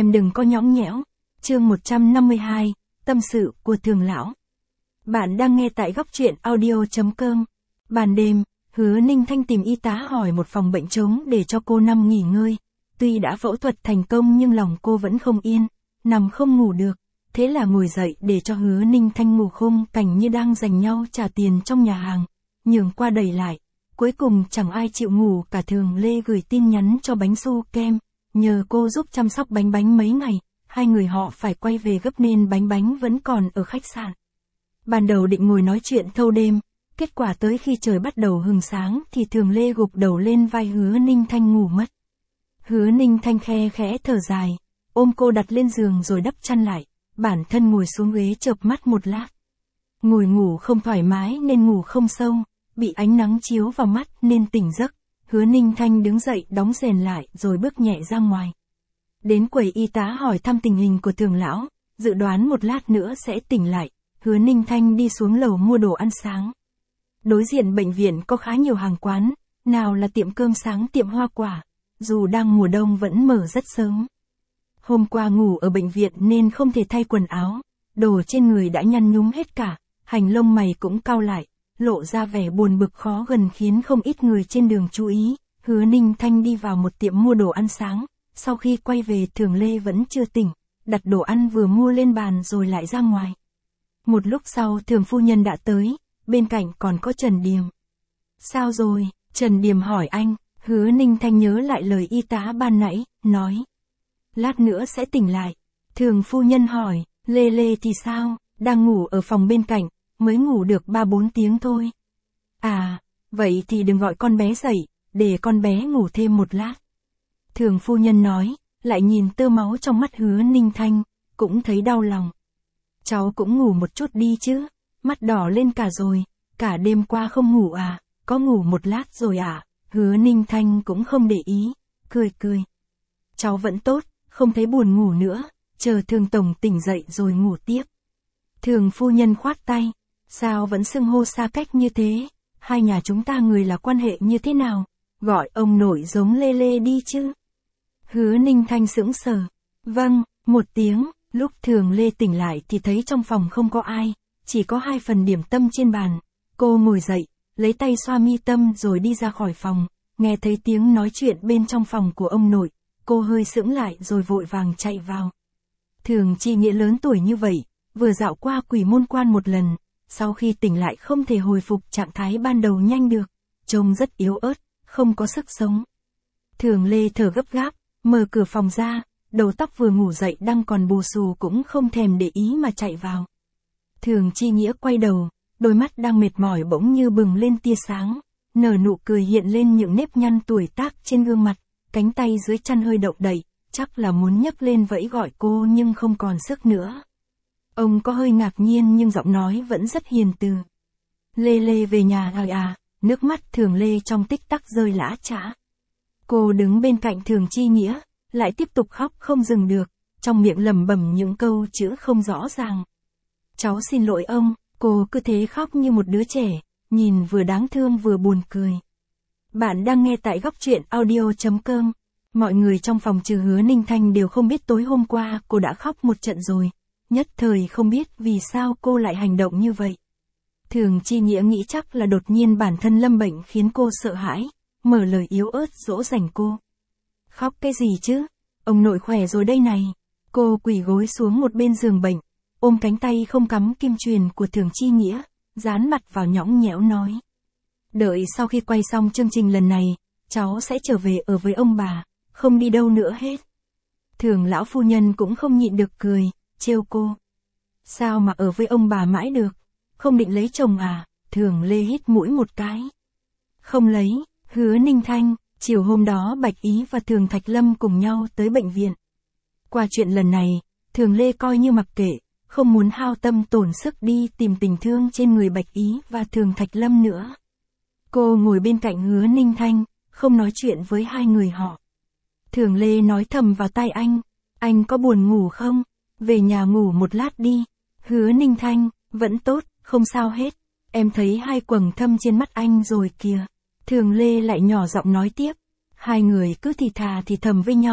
Em đừng có nhõng nhẽo. Chương 152, tâm sự của Thường lão. Bạn đang nghe tại góc truyện audio.com. Ban đêm, Hứa Ninh Thanh tìm y tá hỏi một phòng bệnh trống để cho cô nằm nghỉ ngơi. Tuy đã phẫu thuật thành công nhưng lòng cô vẫn không yên, nằm không ngủ được. Thế là ngồi dậy để cho Hứa Ninh Thanh ngủ khung cảnh như đang giành nhau trả tiền trong nhà hàng. Nhường qua đẩy lại. Cuối cùng chẳng ai chịu ngủ cả. Thường Lê gửi tin nhắn cho Bánh Su Kem, nhờ cô giúp chăm sóc Bánh mấy ngày. Hai người họ phải quay về gấp nên Bánh vẫn còn ở khách sạn. Ban đầu định ngồi nói chuyện thâu đêm, kết quả tới khi trời bắt đầu hừng sáng thì Thường Lê gục đầu lên vai Hứa Ninh Thanh ngủ mất. Hứa Ninh Thanh khe khẽ thở dài, ôm cô đặt lên giường rồi đắp chăn lại, bản thân ngồi xuống ghế chợp mắt một lát. Ngủ không thoải mái nên ngủ không sâu, bị ánh nắng chiếu vào mắt nên tỉnh giấc. Hứa Ninh Thanh đứng dậy đóng rèn lại rồi bước nhẹ ra ngoài. Đến quầy y tá hỏi thăm tình hình của Thường lão, dự đoán một lát nữa sẽ tỉnh lại. Hứa Ninh Thanh đi xuống lầu mua đồ ăn sáng. Đối diện bệnh viện có khá nhiều hàng quán, nào là tiệm cơm sáng, tiệm hoa quả, dù đang mùa đông vẫn mở rất sớm. Hôm qua ngủ ở bệnh viện nên không thể thay quần áo, đồ trên người đã nhăn nhúm hết cả, hành lông mày cũng cau lại, lộ ra vẻ buồn bực khó gần khiến không ít người trên đường chú ý. Hứa Ninh Thanh đi vào một tiệm mua đồ ăn sáng, sau khi quay về Thường Lê vẫn chưa tỉnh, đặt đồ ăn vừa mua lên bàn rồi lại ra ngoài. Một lúc sau Thường phu nhân đã tới, bên cạnh còn có Trần Điềm. Sao rồi? Trần Điềm hỏi anh. Hứa Ninh Thanh nhớ lại lời y tá ban nãy, nói. Lát nữa sẽ tỉnh lại. Thường phu nhân hỏi, Lê thì sao? Đang ngủ ở phòng bên cạnh, mới ngủ được 3-4 tiếng thôi. À, vậy thì đừng gọi con bé dậy, để con bé ngủ thêm một lát. Thường phu nhân nói, lại nhìn tơ máu trong mắt Hứa Ninh Thanh, cũng thấy đau lòng. Cháu cũng ngủ một chút đi chứ, mắt đỏ lên cả rồi, cả đêm qua không ngủ à, có ngủ một lát rồi à? Hứa Ninh Thanh cũng không để ý, cười. Cháu vẫn tốt, không thấy buồn ngủ nữa, chờ Thường tổng tỉnh dậy rồi ngủ tiếp. Thường phu nhân khoát tay, sao vẫn xưng hô xa cách như thế, hai nhà chúng ta người là quan hệ như thế nào, gọi ông nội giống Lê đi chứ. Hứa Ninh Thanh sững sờ, vâng, một tiếng. Lúc Thường Lê tỉnh lại thì thấy trong phòng không có ai, chỉ có 2 phần điểm tâm trên bàn. Cô ngồi dậy, lấy tay xoa mi tâm rồi đi ra khỏi phòng, nghe thấy tiếng nói chuyện bên trong phòng của ông nội, cô hơi sững lại rồi vội vàng chạy vào. Thường Chi Nghĩa lớn tuổi như vậy, vừa dạo qua Quỷ Môn Quan một lần, sau khi tỉnh lại không thể hồi phục trạng thái ban đầu nhanh được, trông rất yếu ớt, không có sức sống. Thường Lê thở gấp gáp, mở cửa phòng ra. Đầu tóc vừa ngủ dậy đang còn bù xù cũng không thèm để ý mà chạy vào. Thường Chi Nghĩa quay đầu, đôi mắt đang mệt mỏi bỗng như bừng lên tia sáng, nở nụ cười hiện lên những nếp nhăn tuổi tác trên gương mặt, cánh tay dưới chăn hơi động đậy, chắc là muốn nhấc lên vẫy gọi cô nhưng không còn sức nữa. Ông có hơi ngạc nhiên nhưng giọng nói vẫn rất hiền từ. Lê về nhà rồi à? Nước mắt Thường Lê trong tích tắc rơi lã chã. Cô đứng bên cạnh Thường Chi Nghĩa, lại tiếp tục khóc không dừng được, trong miệng lẩm bẩm những câu chữ không rõ ràng. Cháu xin lỗi ông, cô cứ thế khóc như một đứa trẻ, nhìn vừa đáng thương vừa buồn cười. Bạn đang nghe tại góc truyện audio.com. Mọi người trong phòng trừ Hứa Ninh Thanh đều không biết tối hôm qua cô đã khóc một trận rồi, nhất thời không biết vì sao cô lại hành động như vậy. Thường Chi Nghĩa nghĩ chắc là đột nhiên bản thân lâm bệnh khiến cô sợ hãi, mở lời yếu ớt dỗ dành cô. Khóc cái gì chứ? Ông nội khỏe rồi đây này. Cô quỳ gối xuống một bên giường bệnh, ôm cánh tay không cắm kim truyền của Thường Chi Nghĩa, dán mặt vào nhõng nhẽo nói. Đợi sau khi quay xong chương trình lần này, cháu sẽ trở về ở với ông bà, không đi đâu nữa hết. Thường lão phu nhân cũng không nhịn được cười, trêu cô. Sao mà ở với ông bà mãi được? Không định lấy chồng à? Thường Lê hít mũi một cái. Không lấy. Hứa Ninh Thanh. Chiều hôm đó Bạch Ý và Thường Thạch Lâm cùng nhau tới bệnh viện. Qua chuyện lần này, Thường Lê coi như mặc kệ, không muốn hao tâm tổn sức đi tìm tình thương trên người Bạch Ý và Thường Thạch Lâm nữa. Cô ngồi bên cạnh Hứa Ninh Thanh, không nói chuyện với hai người họ. Thường Lê nói thầm vào tai anh có buồn ngủ không? Về nhà ngủ một lát đi. Hứa Ninh Thanh, vẫn tốt, không sao hết. Em thấy 2 quầng thâm trên mắt anh rồi kìa. Thường Lê lại nhỏ giọng nói tiếp. Hai người cứ thì thà thì thầm với nhau,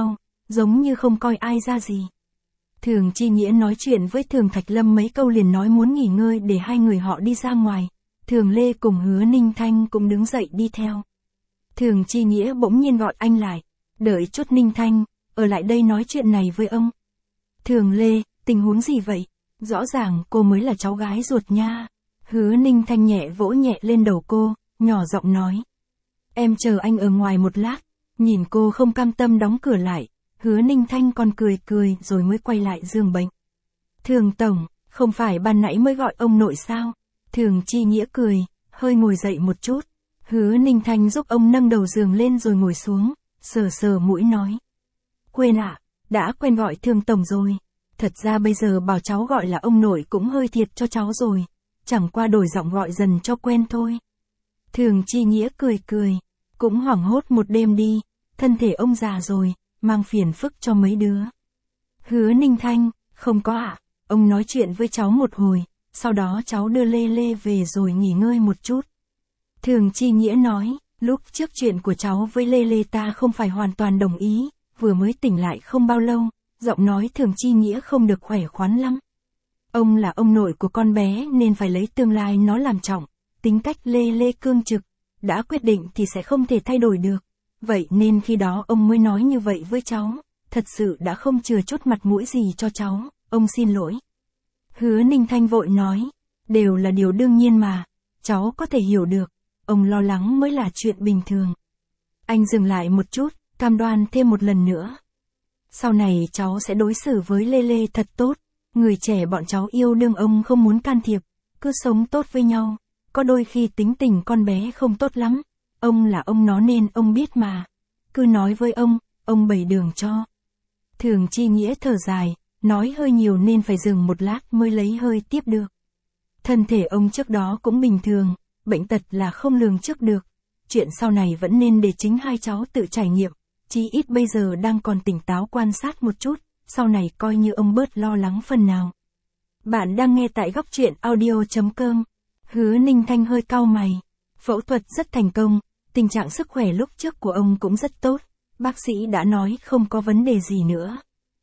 giống như không coi ai ra gì. Thường Chi Nghĩa nói chuyện với Thường Thạch Lâm mấy câu liền nói muốn nghỉ ngơi để hai người họ đi ra ngoài. Thường Lê cùng Hứa Ninh Thanh cũng đứng dậy đi theo. Thường Chi Nghĩa bỗng nhiên gọi anh lại. Đợi chút Ninh Thanh, ở lại đây nói chuyện này với ông. Thường Lê, tình huống gì vậy? Rõ ràng cô mới là cháu gái ruột nha. Hứa Ninh Thanh nhẹ vỗ nhẹ lên đầu cô, nhỏ giọng nói. Em chờ anh ở ngoài một lát. Nhìn cô không cam tâm đóng cửa lại. Hứa Ninh Thanh còn cười cười rồi mới quay lại giường bệnh. Thường Tổng, không phải ban nãy mới gọi ông nội sao? Thường Chi Nghĩa cười, hơi ngồi dậy một chút. Hứa Ninh Thanh giúp ông nâng đầu giường lên rồi ngồi xuống, sờ sờ mũi nói. Quên ạ, đã quen gọi Thường Tổng rồi. Thật ra bây giờ bảo cháu gọi là ông nội cũng hơi thiệt cho cháu rồi. Chẳng qua đổi giọng gọi dần cho quen thôi. Thường Chi Nghĩa cười cười, cũng hoảng hốt một đêm đi, thân thể ông già rồi, mang phiền phức cho mấy đứa. Hứa Ninh Thanh, không có ạ, ông nói chuyện với cháu một hồi, sau đó cháu đưa Lê Lê về rồi nghỉ ngơi một chút. Thường Chi Nghĩa nói, lúc trước chuyện của cháu với Lê Lê ta không phải hoàn toàn đồng ý, vừa mới tỉnh lại không bao lâu, giọng nói Thường Chi Nghĩa không được khỏe khoắn lắm. Ông là ông nội của con bé nên phải lấy tương lai nó làm trọng, tính cách Lê Lê cương trực, đã quyết định thì sẽ không thể thay đổi được. Vậy nên khi đó ông mới nói như vậy với cháu, thật sự đã không chừa chút mặt mũi gì cho cháu, ông xin lỗi. Hứa Ninh Thanh vội nói, đều là điều đương nhiên mà, cháu có thể hiểu được, ông lo lắng mới là chuyện bình thường. Anh dừng lại một chút, cam đoan thêm một lần nữa. Sau này cháu sẽ đối xử với Lê Lê thật tốt, người trẻ bọn cháu yêu đương ông không muốn can thiệp, cứ sống tốt với nhau, có đôi khi tính tình con bé không tốt lắm. Ông là ông nó nên ông biết mà. Cứ nói với ông bày đường cho. Thường Chi Nghĩa thở dài, nói hơi nhiều nên phải dừng một lát mới lấy hơi tiếp được. Thân thể ông trước đó cũng bình thường, bệnh tật là không lường trước được. Chuyện sau này vẫn nên để chính hai cháu tự trải nghiệm, chí ít bây giờ đang còn tỉnh táo quan sát một chút, sau này coi như ông bớt lo lắng phần nào. Bạn đang nghe tại góc truyện audio.com. Hứa Ninh Thanh hơi cau mày. Phẫu thuật rất thành công. Tình trạng sức khỏe lúc trước của ông cũng rất tốt, bác sĩ đã nói không có vấn đề gì nữa.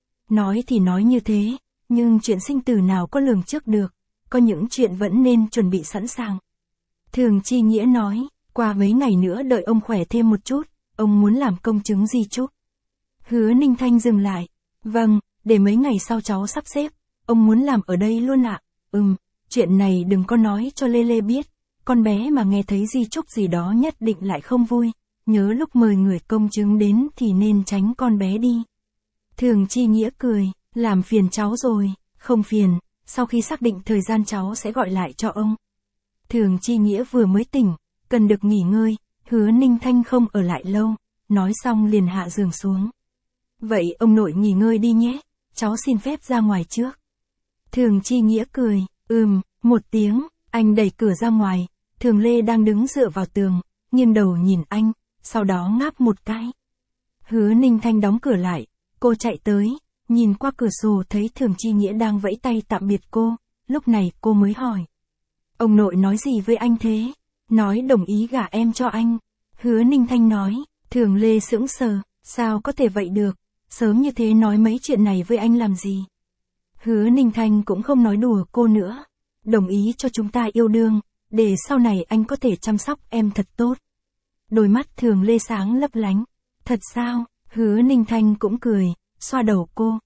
Nói thì nói như thế, nhưng chuyện sinh tử nào có lường trước được, có những chuyện vẫn nên chuẩn bị sẵn sàng. Thường Chi Nghĩa nói, qua mấy ngày nữa đợi ông khỏe thêm một chút, ông muốn làm công chứng di chúc. Hứa Ninh Thanh dừng lại, vâng, để mấy ngày sau cháu sắp xếp, ông muốn làm ở đây luôn ạ. Chuyện này đừng có nói cho Lê Lê biết. Con bé mà nghe thấy di chúc gì đó nhất định lại không vui, nhớ lúc mời người công chứng đến thì nên tránh con bé đi. Thường Chi Nghĩa cười, làm phiền cháu rồi, không phiền, sau khi xác định thời gian cháu sẽ gọi lại cho ông. Thường Chi Nghĩa vừa mới tỉnh, cần được nghỉ ngơi, Hứa Ninh Thanh không ở lại lâu, nói xong liền hạ giường xuống. Vậy ông nội nghỉ ngơi đi nhé, cháu xin phép ra ngoài trước. Thường Chi Nghĩa cười, một tiếng, anh đẩy cửa ra ngoài. Thường Lê đang đứng dựa vào tường, nghiêng đầu nhìn anh, sau đó ngáp một cái. Hứa Ninh Thanh đóng cửa lại, cô chạy tới, nhìn qua cửa sổ thấy Thường Chi Nghĩa đang vẫy tay tạm biệt cô, lúc này cô mới hỏi. Ông nội nói gì với anh thế? Nói đồng ý gả em cho anh. Hứa Ninh Thanh nói, Thường Lê sững sờ, sao có thể vậy được, sớm như thế nói mấy chuyện này với anh làm gì? Hứa Ninh Thanh cũng không nói đùa cô nữa, đồng ý cho chúng ta yêu đương. Để sau này anh có thể chăm sóc em thật tốt. Đôi mắt Thường Lê sáng lấp lánh. Thật sao? Hứa Ninh Thanh cũng cười, xoa đầu cô.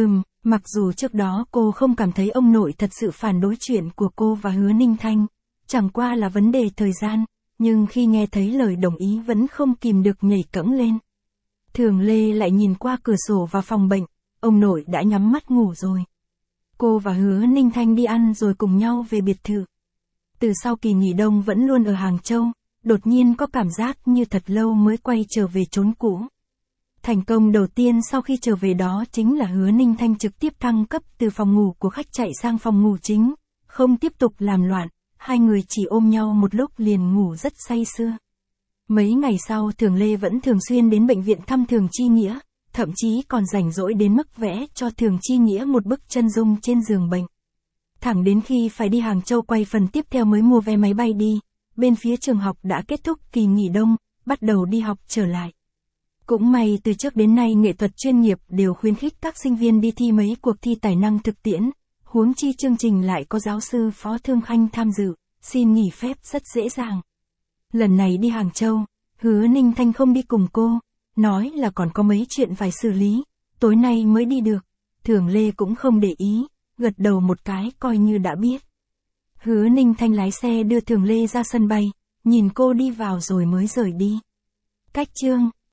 Mặc dù trước đó cô không cảm thấy ông nội thật sự phản đối chuyện của cô và Hứa Ninh Thanh. Chẳng qua là vấn đề thời gian, nhưng khi nghe thấy lời đồng ý vẫn không kìm được nhảy cẫng lên. Thường Lê lại nhìn qua cửa sổ vào phòng bệnh, ông nội đã nhắm mắt ngủ rồi. Cô và Hứa Ninh Thanh đi ăn rồi cùng nhau về biệt thự. Từ sau kỳ nghỉ đông vẫn luôn ở Hàng Châu, đột nhiên có cảm giác như thật lâu mới quay trở về chốn cũ. Thành công đầu tiên sau khi trở về đó chính là Hứa Ninh Thanh trực tiếp thăng cấp từ phòng ngủ của khách chạy sang phòng ngủ chính, không tiếp tục làm loạn, hai người chỉ ôm nhau một lúc liền ngủ rất say sưa. Mấy ngày sau Thường Lê vẫn thường xuyên đến bệnh viện thăm Thường Chi Nghĩa, thậm chí còn rảnh rỗi đến mức vẽ cho Thường Chi Nghĩa một bức chân dung trên giường bệnh. Thẳng đến khi phải đi Hàng Châu quay phần tiếp theo mới mua vé máy bay đi, bên phía trường học đã kết thúc kỳ nghỉ đông, bắt đầu đi học trở lại. Cũng may từ trước đến nay nghệ thuật chuyên nghiệp đều khuyến khích các sinh viên đi thi mấy cuộc thi tài năng thực tiễn, huống chi chương trình lại có giáo sư Phó Thương Khanh tham dự, xin nghỉ phép rất dễ dàng. Lần này đi Hàng Châu, Hứa Ninh Thanh không đi cùng cô, nói là còn có mấy chuyện phải xử lý, tối nay mới đi được. Thường Lê cũng không để ý, gật đầu một cái coi như đã biết. Hứa Ninh Thanh lái xe đưa Thường Lê ra sân bay, nhìn cô đi vào rồi mới rời đi. Cách chương